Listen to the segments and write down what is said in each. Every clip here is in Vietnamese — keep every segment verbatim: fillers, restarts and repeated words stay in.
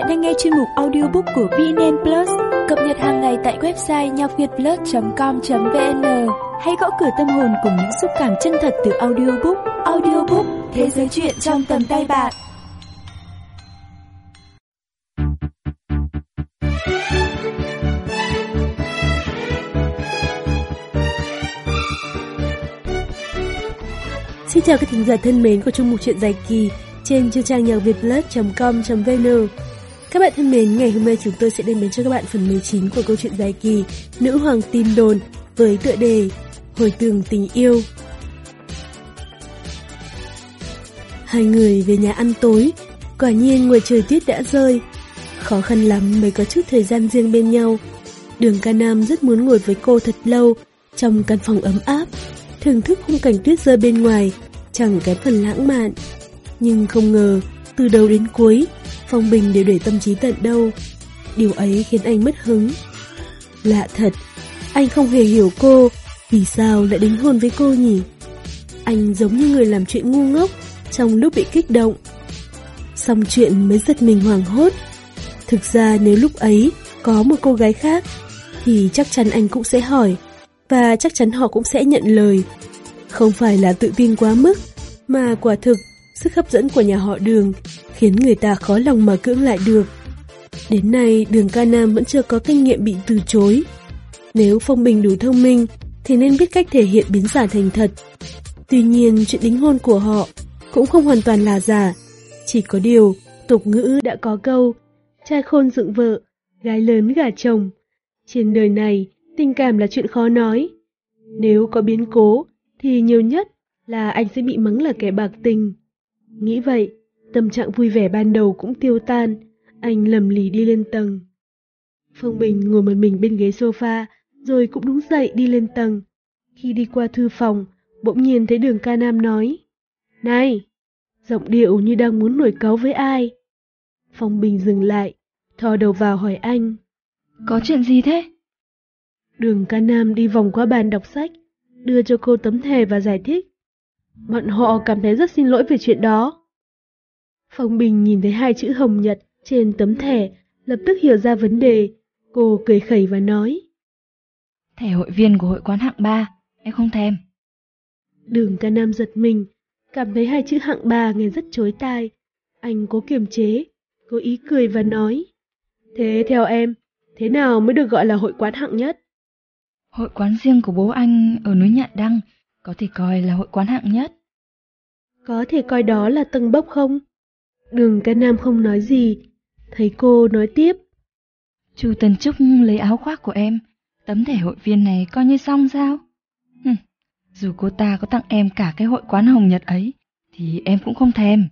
Bạn đang nghe chuyên mục audiobook của vê en en Plus, cập nhật hàng ngày tại website nhoc việt plus chấm com chấm vn. Hãy gõ cửa tâm hồn cùng những xúc cảm chân thật từ audiobook. Audiobook, thế giới chuyện trong tầm tay bạn. Xin chào các thính giả thân mến của chuyên mục truyện dài kỳ trên chương trang nhoc việt plus chấm com chấm vn. Các bạn thân mến, ngày hôm nay chúng tôi sẽ đem đến cho các bạn phần mười chín của câu chuyện dài kỳ Nữ Hoàng Tin Đồn với tựa đề Hồi tưởng tình yêu. Hai người về nhà ăn tối, quả nhiên ngoài trời tuyết đã rơi. Khó khăn lắm mới có chút thời gian riêng bên nhau. Đường Ca Nam rất muốn ngồi với cô thật lâu trong căn phòng ấm áp, thưởng thức khung cảnh tuyết rơi bên ngoài, chẳng kém phần lãng mạn. Nhưng không ngờ, từ đầu đến cuối, Phong Bình đều để tâm trí tận đâu. Điều ấy khiến anh mất hứng. Lạ thật, anh không hề hiểu cô, vì sao lại đính hôn với cô nhỉ? Anh giống như người làm chuyện ngu ngốc trong lúc bị kích động. Xong chuyện mới giật mình hoảng hốt. Thực ra nếu lúc ấy có một cô gái khác, thì chắc chắn anh cũng sẽ hỏi, và chắc chắn họ cũng sẽ nhận lời. Không phải là tự tin quá mức, mà quả thực sức hấp dẫn của nhà họ Đường khiến người ta khó lòng mà cưỡng lại được. Đến nay Đường Ca Nam vẫn chưa có kinh nghiệm bị từ chối. Nếu Phong Bình đủ thông minh thì nên biết cách thể hiện biến giả thành thật. Tuy nhiên chuyện đính hôn của họ cũng không hoàn toàn là giả. Chỉ có điều tục ngữ đã có câu trai khôn dựng vợ, gái lớn gả chồng. Trên đời này tình cảm là chuyện khó nói. Nếu có biến cố thì nhiều nhất là anh sẽ bị mắng là kẻ bạc tình. Nghĩ vậy, tâm trạng vui vẻ ban đầu cũng tiêu tan. Anh lầm lì đi lên tầng. Phong Bình ngồi một mình bên ghế sofa, rồi cũng đứng dậy đi lên tầng. Khi đi qua thư phòng, bỗng nhiên thấy Đường Ca Nam nói: "Này!" Giọng điệu như đang muốn nổi cáu với ai. Phong Bình dừng lại, thò đầu vào hỏi anh: "Có chuyện gì thế?" Đường Ca Nam đi vòng qua bàn đọc sách, đưa cho cô tấm thẻ và giải thích: "Bọn họ cảm thấy rất xin lỗi về chuyện đó." Phong Bình nhìn thấy hai chữ Hồng Nhật trên tấm thẻ, lập tức hiểu ra vấn đề. Cô cười khẩy và nói: "Thẻ hội viên của hội quán hạng ba, em không thèm." Đường Ca Nam giật mình, cảm thấy hai chữ hạng ba nghe rất chói tai. Anh cố kiềm chế, cố ý cười và nói: "Thế theo em, thế nào mới được gọi là hội quán hạng nhất?" "Hội quán riêng của bố anh ở núi Nhạn Đăng có thể coi là hội quán hạng nhất." "Có thể coi đó là tầng bốc không?" Đường Ca Nam không nói gì. Thấy cô nói tiếp: "Chu Tần Trúc lấy áo khoác của em, tấm thẻ hội viên này coi như xong sao? Hừm, dù cô ta có tặng em cả cái hội quán Hồng Nhật ấy, thì em cũng không thèm."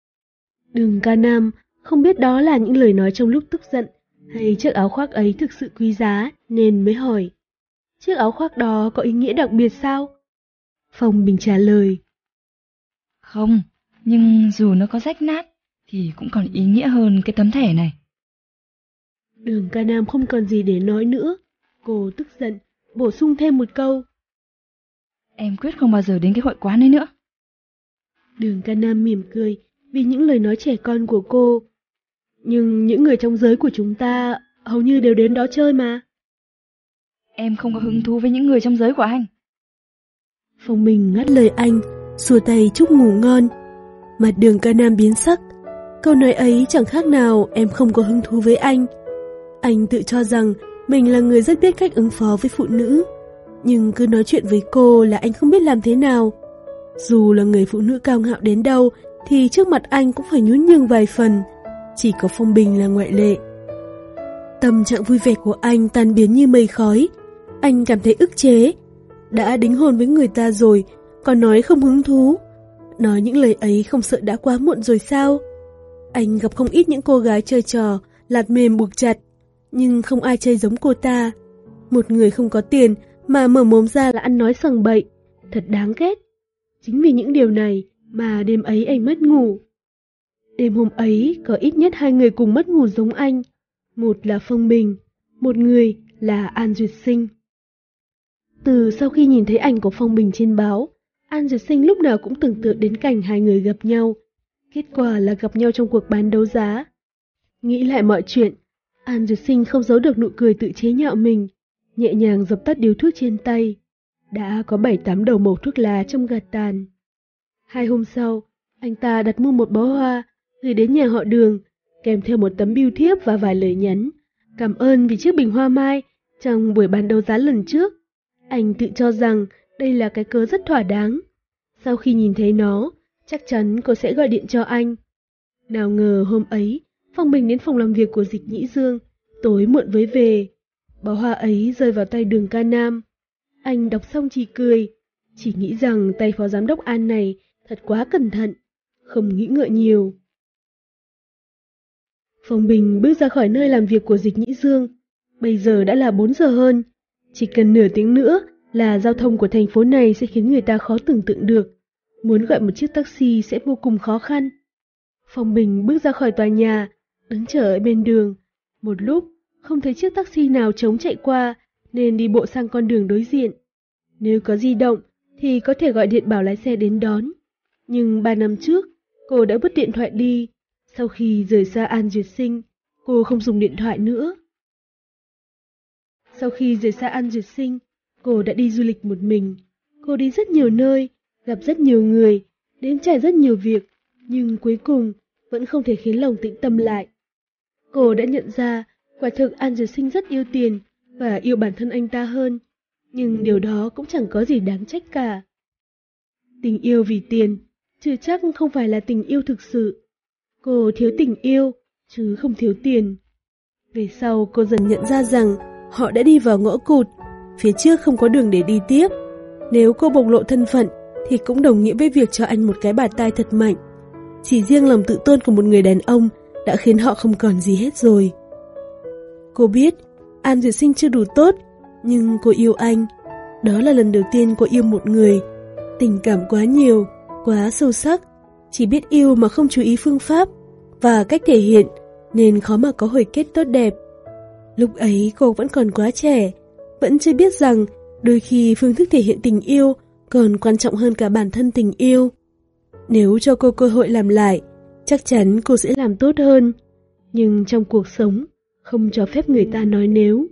Đường Ca Nam không biết đó là những lời nói trong lúc tức giận, hay chiếc áo khoác ấy thực sự quý giá, nên mới hỏi: "Chiếc áo khoác đó có ý nghĩa đặc biệt sao?" Phong Bình trả lời: "Không, nhưng dù nó có rách nát, thì cũng còn ý nghĩa hơn cái tấm thẻ này." Đường Ca Nam không còn gì để nói nữa. Cô tức giận, bổ sung thêm một câu: "Em quyết không bao giờ đến cái hội quán ấy nữa." Đường Ca Nam mỉm cười vì những lời nói trẻ con của cô. "Nhưng những người trong giới của chúng ta hầu như đều đến đó chơi mà." "Em không có hứng thú với những người trong giới của anh." Phong Bình ngắt lời anh, xua tay chúc ngủ ngon. Mặt Đường Ca Nam biến sắc. Câu nói ấy chẳng khác nào em không có hứng thú với anh. Anh tự cho rằng mình là người rất biết cách ứng phó với phụ nữ, nhưng cứ nói chuyện với cô là anh không biết làm thế nào. Dù là người phụ nữ cao ngạo đến đâu thì trước mặt anh cũng phải nhún nhường vài phần. Chỉ có Phong Bình là ngoại lệ. Tâm trạng vui vẻ của anh tan biến như mây khói. Anh cảm thấy ức chế. Đã đính hôn với người ta rồi, còn nói không hứng thú. Nói những lời ấy không sợ đã quá muộn rồi sao? Anh gặp không ít những cô gái chơi trò lạt mềm buộc chặt, nhưng không ai chơi giống cô ta. Một người không có tiền mà mở mồm ra là ăn nói sằng bậy, thật đáng ghét. Chính vì những điều này mà đêm ấy anh mất ngủ. Đêm hôm ấy có ít nhất hai người cùng mất ngủ giống anh. Một là Phong Bình, một người là An Duyệt Sinh. Từ sau khi nhìn thấy ảnh của Phong Bình trên báo, An Duyệt Sinh lúc nào cũng tưởng tượng đến cảnh hai người gặp nhau. Kết quả là gặp nhau trong cuộc bán đấu giá. Nghĩ lại mọi chuyện, An Duyệt Sinh không giấu được nụ cười tự chế nhạo mình, nhẹ nhàng dập tắt điếu thuốc trên tay. Đã có bảy tám đầu mẩu thuốc lá trong gạt tàn. Hai hôm sau, anh ta đặt mua một bó hoa, gửi đến nhà họ Đường, kèm theo một tấm bưu thiếp và vài lời nhắn. Cảm ơn vì chiếc bình hoa mai trong buổi bán đấu giá lần trước. Anh tự cho rằng đây là cái cớ rất thỏa đáng. Sau khi nhìn thấy nó, chắc chắn cô sẽ gọi điện cho anh. Nào ngờ hôm ấy, Phong Bình đến phòng làm việc của Dịch Nhĩ Dương, tối muộn mới về. Bó hoa ấy rơi vào tay Đường Ca Nam. Anh đọc xong chỉ cười, chỉ nghĩ rằng tay phó giám đốc An này thật quá cẩn thận, không nghĩ ngợi nhiều. Phong Bình bước ra khỏi nơi làm việc của Dịch Nhĩ Dương. Bây giờ đã là bốn giờ hơn, chỉ cần nửa tiếng nữa là giao thông của thành phố này sẽ khiến người ta khó tưởng tượng được. Muốn gọi một chiếc taxi sẽ vô cùng khó khăn. Phong Bình bước ra khỏi tòa nhà, đứng chờ ở bên đường. Một lúc, không thấy chiếc taxi nào trống chạy qua, nên đi bộ sang con đường đối diện. Nếu có di động, thì có thể gọi điện bảo lái xe đến đón. Nhưng ba năm trước, cô đã vứt điện thoại đi. Sau khi rời xa An Duyệt Sinh, cô không dùng điện thoại nữa. Sau khi rời xa An Duyệt Sinh, cô đã đi du lịch một mình. Cô đi rất nhiều nơi, gặp rất nhiều người, đến trải rất nhiều việc, nhưng cuối cùng vẫn không thể khiến lòng tĩnh tâm lại. Cô đã nhận ra, quả thực An Duyệt Sinh rất yêu tiền và yêu bản thân anh ta hơn, nhưng điều đó cũng chẳng có gì đáng trách cả. Tình yêu vì tiền, chưa chắc không phải là tình yêu thực sự. Cô thiếu tình yêu, chứ không thiếu tiền. Về sau cô dần nhận ra rằng họ đã đi vào ngõ cụt, phía trước không có đường để đi tiếp. Nếu cô bộc lộ thân phận thì cũng đồng nghĩa với việc cho anh một cái bạt tai thật mạnh. Chỉ riêng lòng tự tôn của một người đàn ông đã khiến họ không còn gì hết rồi. Cô biết An Duyệt Sinh chưa đủ tốt, nhưng cô yêu anh. Đó là lần đầu tiên cô yêu một người. Tình cảm quá nhiều, quá sâu sắc, chỉ biết yêu mà không chú ý phương pháp và cách thể hiện, nên khó mà có hồi kết tốt đẹp. Lúc ấy cô vẫn còn quá trẻ, vẫn chưa biết rằng đôi khi phương thức thể hiện tình yêu còn quan trọng hơn cả bản thân tình yêu. Nếu cho cô cơ hội làm lại, chắc chắn cô sẽ làm tốt hơn. Nhưng trong cuộc sống, không cho phép người ta nói nếu.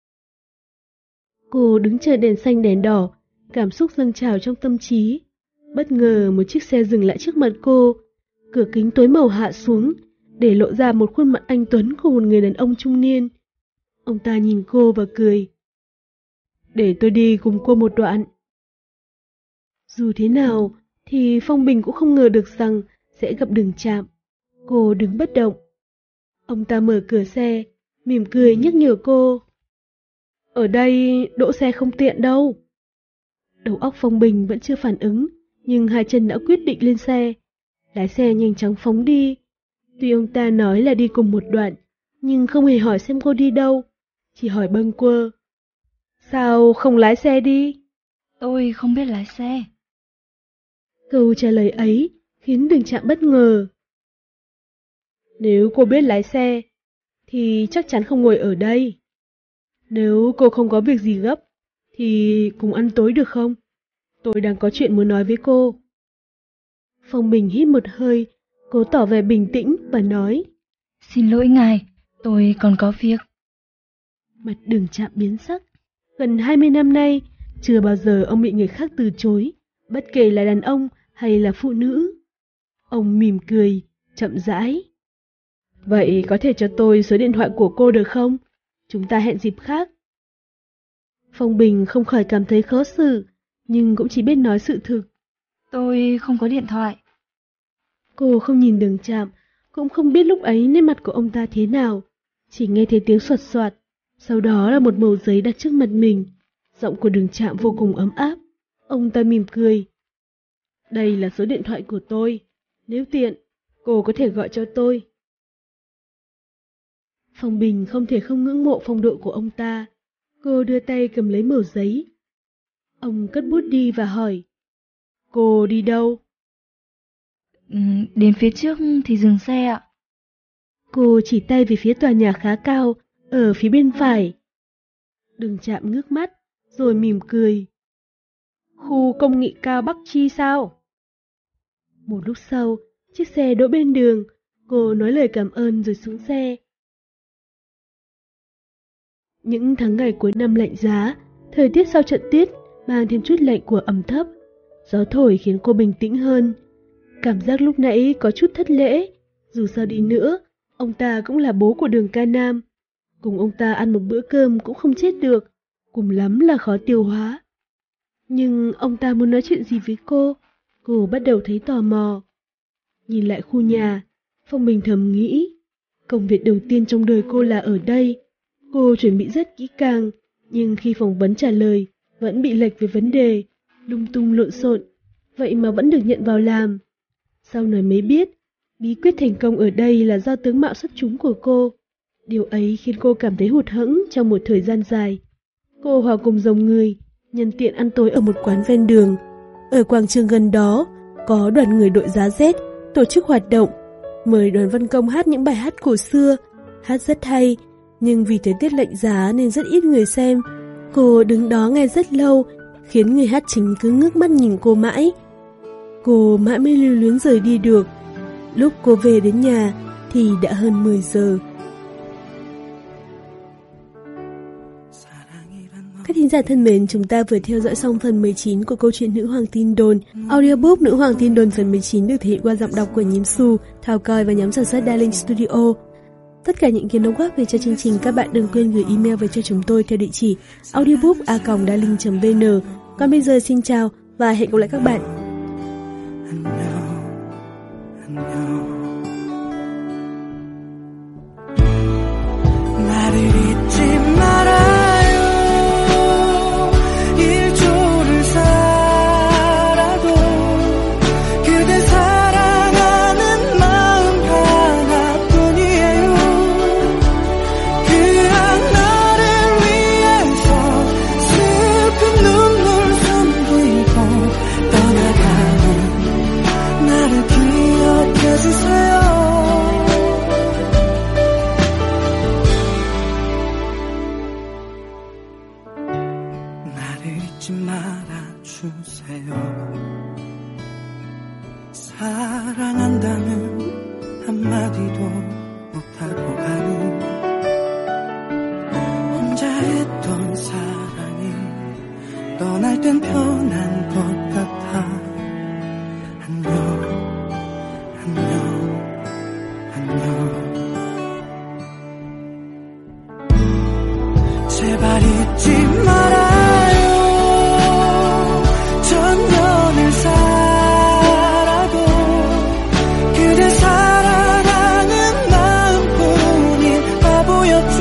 Cô đứng chờ đèn xanh đèn đỏ, cảm xúc dâng trào trong tâm trí. Bất ngờ một chiếc xe dừng lại trước mặt cô. Cửa kính tối màu hạ xuống, để lộ ra một khuôn mặt anh tuấn của một người đàn ông trung niên. Ông ta nhìn cô và cười. Để tôi đi cùng cô một đoạn. Dù thế nào, thì Phong Bình cũng không ngờ được rằng sẽ gặp Đường Trạm. Cô đứng bất động. Ông ta mở cửa xe, mỉm cười nhắc nhở cô. Ở đây đỗ xe không tiện đâu. Đầu óc Phong Bình vẫn chưa phản ứng, nhưng hai chân đã quyết định lên xe. Lái xe nhanh chóng phóng đi. Tuy ông ta nói là đi cùng một đoạn, nhưng không hề hỏi xem cô đi đâu, chỉ hỏi bâng quơ. Sao không lái xe đi? Tôi không biết lái xe. Câu trả lời ấy khiến Đường Trạm bất ngờ. Nếu cô biết lái xe, thì chắc chắn không ngồi ở đây. Nếu cô không có việc gì gấp, thì cùng ăn tối được không? Tôi đang có chuyện muốn nói với cô. Phong Bình hít một hơi, cố tỏ vẻ bình tĩnh và nói. Xin lỗi ngài, tôi còn có việc. Mặt Đường Trạm biến sắc. Gần hai mươi năm nay, chưa bao giờ ông bị người khác từ chối, bất kể là đàn ông hay là phụ nữ. Ông mỉm cười, chậm rãi. Vậy có thể cho tôi số điện thoại của cô được không? Chúng ta hẹn dịp khác. Phong Bình không khỏi cảm thấy khó xử, nhưng cũng chỉ biết nói sự thực. Tôi không có điện thoại. Cô không nhìn Đường Trạm, cũng không biết lúc ấy nét mặt của ông ta thế nào. Chỉ nghe thấy tiếng xoạt xoạt, sau đó là một mẩu giấy đặt trước mặt mình. Giọng của Đường Trạm vô cùng ấm áp. Ông ta mỉm cười. Đây là số điện thoại của tôi. Nếu tiện, cô có thể gọi cho tôi. Phong Bình không thể không ngưỡng mộ phong độ của ông ta. Cô đưa tay cầm lấy mẩu giấy. Ông cất bút đi và hỏi. Cô đi đâu? Ừ, đến phía trước thì dừng xe ạ. Cô chỉ tay về phía tòa nhà khá cao, ở phía bên phải. Đường Trạm ngước mắt, rồi mỉm cười. Khu công nghệ cao Bắc Chi sao? Một lúc sau, chiếc xe đỗ bên đường. Cô nói lời cảm ơn rồi xuống xe. Những tháng ngày cuối năm lạnh giá, thời tiết sau trận tuyết mang thêm chút lạnh của ẩm thấp. Gió thổi khiến cô bình tĩnh hơn. Cảm giác lúc nãy có chút thất lễ. Dù sao đi nữa, ông ta cũng là bố của Đường Ca Nam. Cùng ông ta ăn một bữa cơm cũng không chết được, cùng lắm là khó tiêu hóa. Nhưng ông ta muốn nói chuyện gì với cô, cô bắt đầu thấy tò mò. Nhìn lại khu nhà, Phong Bình thầm nghĩ, công việc đầu tiên trong đời cô là ở đây. Cô chuẩn bị rất kỹ càng, nhưng khi phỏng vấn trả lời, vẫn bị lệch về vấn đề, lung tung lộn xộn, vậy mà vẫn được nhận vào làm. Sau này mới biết, bí quyết thành công ở đây là do tướng mạo xuất chúng của cô. Điều ấy khiến cô cảm thấy hụt hẫng trong một thời gian dài. Cô hòa cùng dòng người, nhân tiện ăn tối ở một quán ven đường. Ở quảng trường gần đó, có đoàn người đội giá rét tổ chức hoạt động, mời Đoàn Văn Công hát những bài hát cổ xưa, hát rất hay, nhưng vì thời tiết lạnh giá nên rất ít người xem. Cô đứng đó nghe rất lâu, khiến người hát chính cứ ngước mắt nhìn cô mãi. Cô mãi mới lưu luyến rời đi được. Lúc cô về đến nhà thì đã hơn mười giờ. Các thính giả thân mến, chúng ta vừa theo dõi xong phần mười chín của câu chuyện Nữ Hoàng Tin Đồn. Audiobook Nữ Hoàng Tin Đồn phần mười chín được thể hiện qua giọng đọc của Nhím Su, Thảo Coi và nhóm sản xuất Darling Studio. Tất cả những kiến đóng góp về cho chương trình các bạn đừng quên gửi email về cho chúng tôi theo địa chỉ audiobook a còng darling chấm vn. Còn bây giờ xin chào và hẹn gặp lại các bạn. 사랑한다는 한마디도 못하고 가는 혼자 했던 사랑이 떠날 땐 편한 것 같아. 안녕 안녕 안녕. 제발 잊지 말아요. 천년을 살아도 그대 사랑하는 마음뿐인 바보였죠.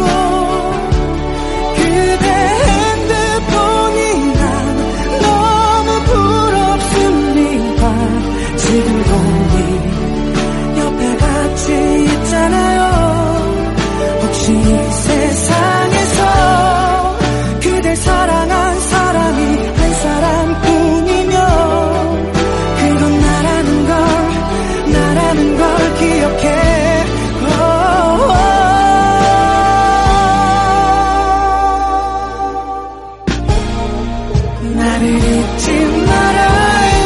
그대 핸드폰이 난 너무 부럽습니다. 지금도 네 옆에 같이 있잖아요. 혹시 이 세상에서 그대 사랑한 사람이 한 사람뿐이면 그건 나라는 걸 나라는 걸 기억해. 나를 잊지 말아요.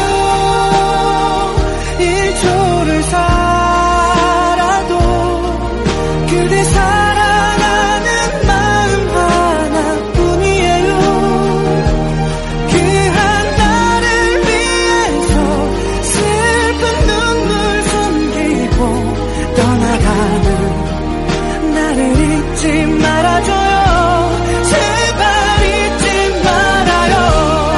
일 초를 살아도 그대 사랑하는 마음 하나뿐이에요. 그 하나를 위해서 슬픈 눈물 숨기고 떠나가는 나를 잊지 말아줘요. 제발 잊지 말아요.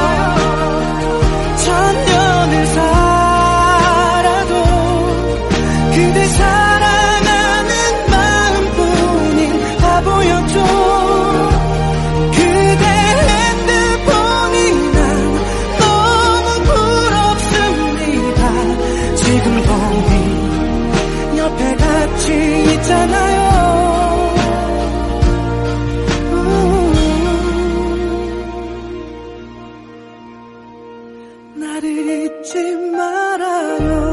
천년을 살아도 그대 사랑하는 마음뿐인 바보였죠. 그대 핸드폰이 난 너무 부럽습니다. 지금도 네 옆에 같이 있잖아요. 나를 잊지 말아요.